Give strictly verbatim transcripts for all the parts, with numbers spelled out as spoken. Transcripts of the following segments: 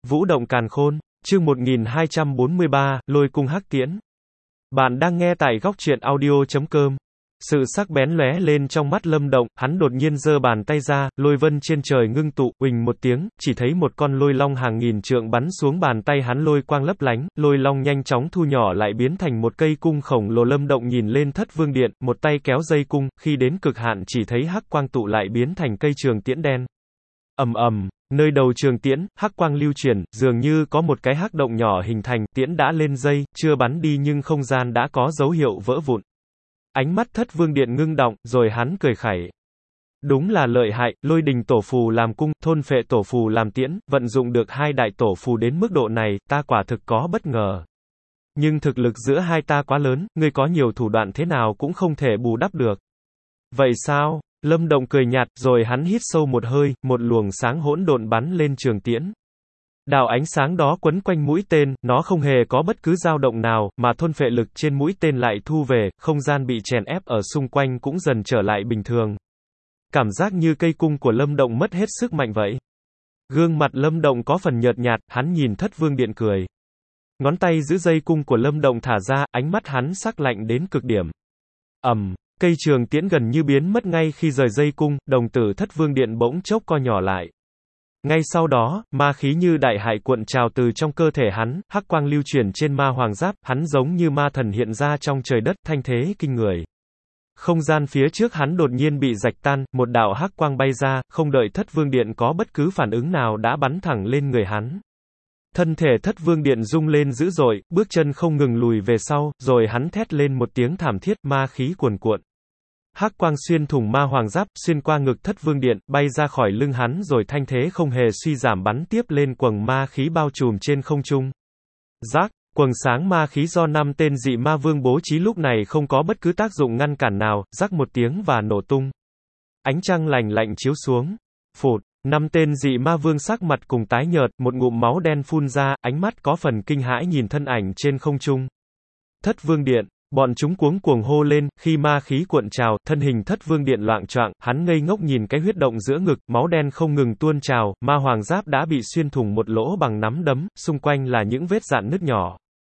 Vũ động càn khôn, chương một nghìn hai trăm bốn mươi ba, lôi cung hắc tiễn. Bạn đang nghe tại góc truyện audio chấm com. Sự sắc bén lóe lên trong mắt Lâm Động, hắn đột nhiên giơ bàn tay ra, lôi vân trên trời ngưng tụ, uỳnh một tiếng, chỉ thấy một con lôi long hàng nghìn trượng bắn xuống bàn tay hắn, lôi quang lấp lánh, lôi long nhanh chóng thu nhỏ lại biến thành một cây cung khổng lồ. Lâm Động nhìn lên Thất Vương Điện, một tay kéo dây cung, khi đến cực hạn chỉ thấy hắc quang tụ lại biến thành cây trường tiễn đen. Ầm ầm, nơi đầu trường tiễn, hắc quang lưu chuyển, dường như có một cái hắc động nhỏ hình thành, tiễn đã lên dây, chưa bắn đi nhưng không gian đã có dấu hiệu vỡ vụn. Ánh mắt Thất Vương Điện ngưng động, rồi hắn cười khẩy. Đúng là lợi hại, lôi đình tổ phù làm cung, thôn phệ tổ phù làm tiễn, vận dụng được hai đại tổ phù đến mức độ này, ta quả thực có bất ngờ. Nhưng thực lực giữa hai ta quá lớn, ngươi có nhiều thủ đoạn thế nào cũng không thể bù đắp được. Vậy sao? Lâm Động cười nhạt, rồi hắn hít sâu một hơi, một luồng sáng hỗn độn bắn lên trường tiễn. Đạo ánh sáng đó quấn quanh mũi tên, nó không hề có bất cứ dao động nào, mà thôn phệ lực trên mũi tên lại thu về, không gian bị chèn ép ở xung quanh cũng dần trở lại bình thường. Cảm giác như cây cung của Lâm Động mất hết sức mạnh vậy. Gương mặt Lâm Động có phần nhợt nhạt, hắn nhìn Thất Vương Điện cười. Ngón tay giữ dây cung của Lâm Động thả ra, ánh mắt hắn sắc lạnh đến cực điểm. Ầm, cây trường tiễn gần như biến mất ngay khi rời dây cung, đồng tử Thất Vương Điện bỗng chốc co nhỏ lại. Ngay sau đó, ma khí như đại hải cuộn trào từ trong cơ thể hắn, hắc quang lưu chuyển trên ma hoàng giáp, hắn giống như ma thần hiện ra trong trời đất, thanh thế kinh người. Không gian phía trước hắn đột nhiên bị rạch tan, một đạo hắc quang bay ra, không đợi Thất Vương Điện có bất cứ phản ứng nào đã bắn thẳng lên người hắn. Thân thể Thất Vương Điện rung lên dữ dội, bước chân không ngừng lùi về sau, rồi hắn thét lên một tiếng thảm thiết, ma khí cuồn cuộn. Hắc quang xuyên thủng ma hoàng giáp, xuyên qua ngực Thất Vương Điện, bay ra khỏi lưng hắn rồi thanh thế không hề suy giảm bắn tiếp lên quầng ma khí bao trùm trên không trung. Rác, quầng sáng ma khí do năm tên dị ma vương bố trí lúc này không có bất cứ tác dụng ngăn cản nào, rắc một tiếng và nổ tung. Ánh trăng lạnh lạnh chiếu xuống. Phụt, năm tên dị ma vương sắc mặt cùng tái nhợt, một ngụm máu đen phun ra, ánh mắt có phần kinh hãi nhìn thân ảnh trên không trung. Thất Vương Điện. Bọn chúng cuống cuồng hô lên, khi ma khí cuộn trào, thân hình Thất Vương Điện loạng choạng, hắn ngây ngốc nhìn cái huyết động giữa ngực, máu đen không ngừng tuôn trào, ma hoàng giáp đã bị xuyên thủng một lỗ bằng nắm đấm, xung quanh là những vết rạn nứt nhỏ.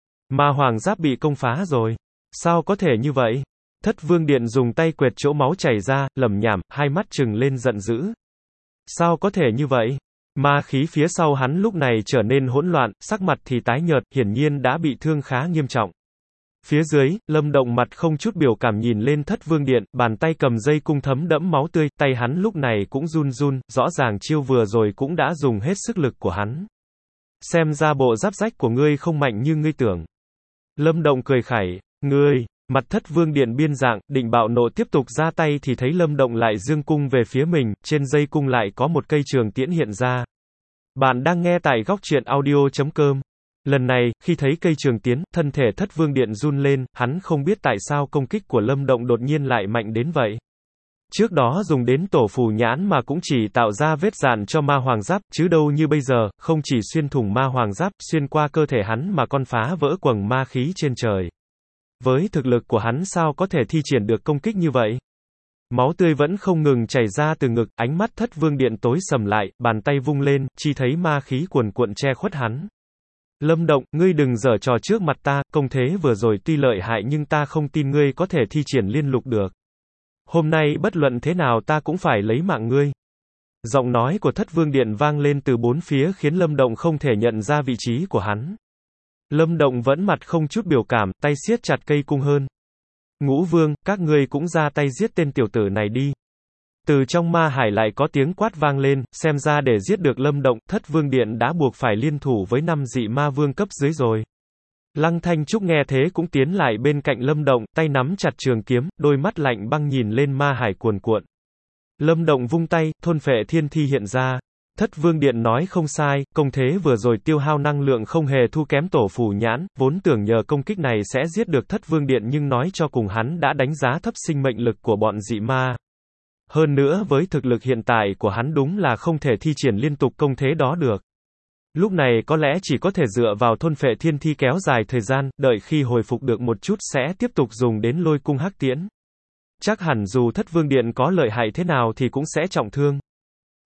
Ma hoàng giáp bị công phá rồi. Sao có thể như vậy? Thất Vương Điện dùng tay quệt chỗ máu chảy ra, lẩm nhẩm, hai mắt trừng lên giận dữ. Sao có thể như vậy? Ma khí phía sau hắn lúc này trở nên hỗn loạn, sắc mặt thì tái nhợt, hiển nhiên đã bị thương khá nghiêm trọng. Phía dưới, Lâm Động mặt không chút biểu cảm nhìn lên Thất Vương Điện, bàn tay cầm dây cung thấm đẫm máu tươi, tay hắn lúc này cũng run run, rõ ràng chiêu vừa rồi cũng đã dùng hết sức lực của hắn. Xem ra bộ giáp rách của ngươi không mạnh như ngươi tưởng. Lâm Động cười khẩy, ngươi, mặt Thất Vương Điện biên dạng, định bạo nộ tiếp tục ra tay thì thấy Lâm Động lại giương cung về phía mình, trên dây cung lại có một cây trường tiễn hiện ra. Bạn đang nghe tại góc truyện audio chấm com. Lần này, khi thấy cây trường tiễn, thân thể Thất Vương Điện run lên, hắn không biết tại sao công kích của Lâm Động đột nhiên lại mạnh đến vậy. Trước đó dùng đến tổ phù nhãn mà cũng chỉ tạo ra vết rạn cho ma hoàng giáp, chứ đâu như bây giờ, không chỉ xuyên thủng ma hoàng giáp, xuyên qua cơ thể hắn mà còn phá vỡ quầng ma khí trên trời. Với thực lực của hắn sao có thể thi triển được công kích như vậy? Máu tươi vẫn không ngừng chảy ra từ ngực, ánh mắt Thất Vương Điện tối sầm lại, bàn tay vung lên, chỉ thấy ma khí cuồn cuộn che khuất hắn. Lâm Động, ngươi đừng giở trò trước mặt ta, công thế vừa rồi tuy lợi hại nhưng ta không tin ngươi có thể thi triển liên lục được. Hôm nay bất luận thế nào ta cũng phải lấy mạng ngươi. Giọng nói của Thất Vương Điện vang lên từ bốn phía khiến Lâm Động không thể nhận ra vị trí của hắn. Lâm Động vẫn mặt không chút biểu cảm, tay siết chặt cây cung hơn. Ngũ Vương, các ngươi cũng ra tay giết tên tiểu tử này đi. Từ trong ma hải lại có tiếng quát vang lên, xem ra để giết được Lâm Động, Thất Vương Điện đã buộc phải liên thủ với năm dị ma vương cấp dưới rồi. Lăng Thanh Trúc nghe thế cũng tiến lại bên cạnh Lâm Động, tay nắm chặt trường kiếm, đôi mắt lạnh băng nhìn lên ma hải cuồn cuộn. Lâm Động vung tay, thôn phệ thiên thi hiện ra. Thất Vương Điện nói không sai, công thế vừa rồi tiêu hao năng lượng không hề thu kém tổ phù nhãn, vốn tưởng nhờ công kích này sẽ giết được Thất Vương Điện nhưng nói cho cùng hắn đã đánh giá thấp sinh mệnh lực của bọn dị ma. Hơn nữa với thực lực hiện tại của hắn đúng là không thể thi triển liên tục công thế đó được. Lúc này có lẽ chỉ có thể dựa vào thôn phệ thiên thi kéo dài thời gian, đợi khi hồi phục được một chút sẽ tiếp tục dùng đến lôi cung hắc tiễn. Chắc hẳn dù Thất Vương Điện có lợi hại thế nào thì cũng sẽ trọng thương.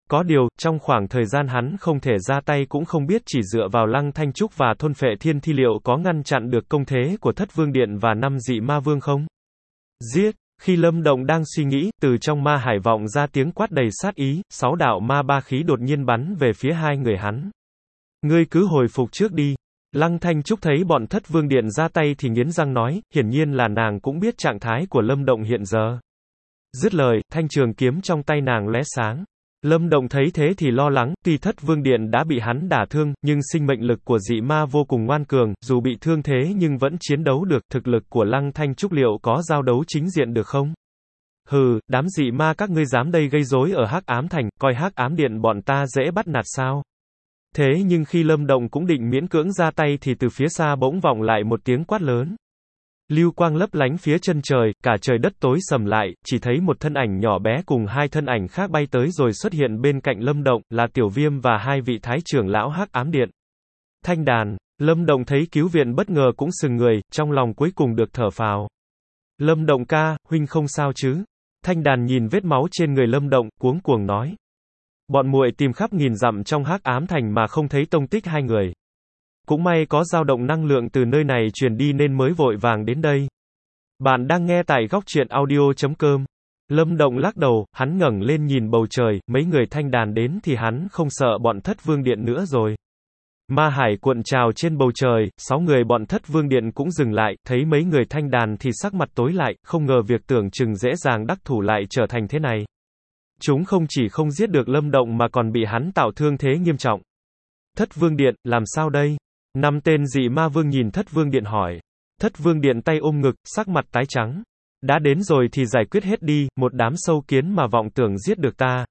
Có điều, trong khoảng thời gian hắn không thể ra tay cũng không biết chỉ dựa vào Lăng Thanh Trúc và thôn phệ thiên thi liệu có ngăn chặn được công thế của Thất Vương Điện và năm dị ma vương không? Giết! Khi Lâm Động đang suy nghĩ, từ trong ma hải vọng ra tiếng quát đầy sát ý, sáu đạo ma ba khí đột nhiên bắn về phía hai người hắn. Ngươi cứ hồi phục trước đi. Lăng Thanh Trúc thấy bọn Thất Vương Điện ra tay thì nghiến răng nói, hiển nhiên là nàng cũng biết trạng thái của Lâm Động hiện giờ. Dứt lời, thanh trường kiếm trong tay nàng lóe sáng. Lâm Động thấy thế thì lo lắng, tuy Thất Vương Điện đã bị hắn đả thương, nhưng sinh mệnh lực của dị ma vô cùng ngoan cường, dù bị thương thế nhưng vẫn chiến đấu được, thực lực của Lăng Thanh Trúc liệu có giao đấu chính diện được không? Hừ, đám dị ma các ngươi dám đây gây rối ở Hắc Ám Thành, coi Hắc Ám Điện bọn ta dễ bắt nạt sao? Thế nhưng khi Lâm Động cũng định miễn cưỡng ra tay thì từ phía xa bỗng vọng lại một tiếng quát lớn. Lưu quang lấp lánh phía chân trời, cả trời đất tối sầm lại, chỉ thấy một thân ảnh nhỏ bé cùng hai thân ảnh khác bay tới rồi xuất hiện bên cạnh Lâm Động, là Tiểu Viêm và hai vị thái trưởng lão Hắc Ám Điện. Thanh Đàn, Lâm Động thấy cứu viện bất ngờ cũng sừng người, trong lòng cuối cùng được thở phào. Lâm Động ca, huynh không sao chứ? Thanh Đàn nhìn vết máu trên người Lâm Động, cuống cuồng nói. Bọn muội tìm khắp nghìn dặm trong Hắc Ám Thành mà không thấy tông tích hai người. Cũng may có dao động năng lượng từ nơi này truyền đi nên mới vội vàng đến đây. Bạn đang nghe tại góc truyện audio chấm com. Lâm Động lắc đầu, hắn ngẩng lên nhìn bầu trời, mấy người Thanh Đàn đến thì hắn không sợ bọn Thất Vương Điện nữa rồi. Ma hải cuộn trào trên bầu trời, sáu người bọn Thất Vương Điện cũng dừng lại, thấy mấy người Thanh Đàn thì sắc mặt tối lại, không ngờ việc tưởng chừng dễ dàng đắc thủ lại trở thành thế này. Chúng không chỉ không giết được Lâm Động mà còn bị hắn tạo thương thế nghiêm trọng. Thất Vương Điện, làm sao đây? Năm tên dị ma vương nhìn Thất Vương Điện hỏi. Thất Vương Điện tay ôm ngực, sắc mặt tái trắng. Đã đến rồi thì giải quyết hết đi, một đám sâu kiến mà vọng tưởng giết được ta.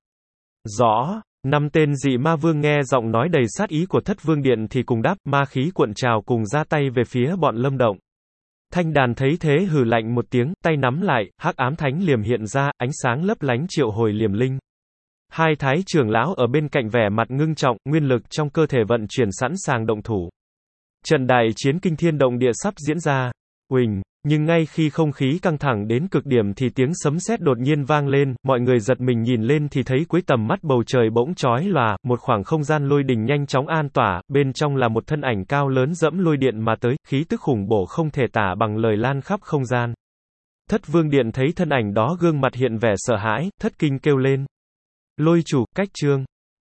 Rõ. Năm tên dị ma vương nghe giọng nói đầy sát ý của Thất Vương Điện thì cùng đáp, ma khí cuộn trào cùng ra tay về phía bọn Lâm Động. Thanh Đàn thấy thế hừ lạnh một tiếng, tay nắm lại, Hắc Ám Thánh liềm hiện ra, ánh sáng lấp lánh triệu hồi liềm linh. Hai thái trưởng lão ở bên cạnh vẻ mặt ngưng trọng, nguyên lực trong cơ thể vận chuyển sẵn sàng động thủ. Trận đại chiến kinh thiên động địa sắp diễn ra. Uỳnh, nhưng ngay khi không khí căng thẳng đến cực điểm thì tiếng sấm sét đột nhiên vang lên, mọi người giật mình nhìn lên thì thấy cuối tầm mắt bầu trời bỗng chói lòa, một khoảng không gian lôi đình nhanh chóng an tỏa, bên trong là một thân ảnh cao lớn dẫm lôi điện mà tới, khí tức khủng bổ không thể tả bằng lời lan khắp không gian. Thất Vương Điện thấy thân ảnh đó gương mặt hiện vẻ sợ hãi, thất kinh kêu lên. Lôi chủ, cách trương.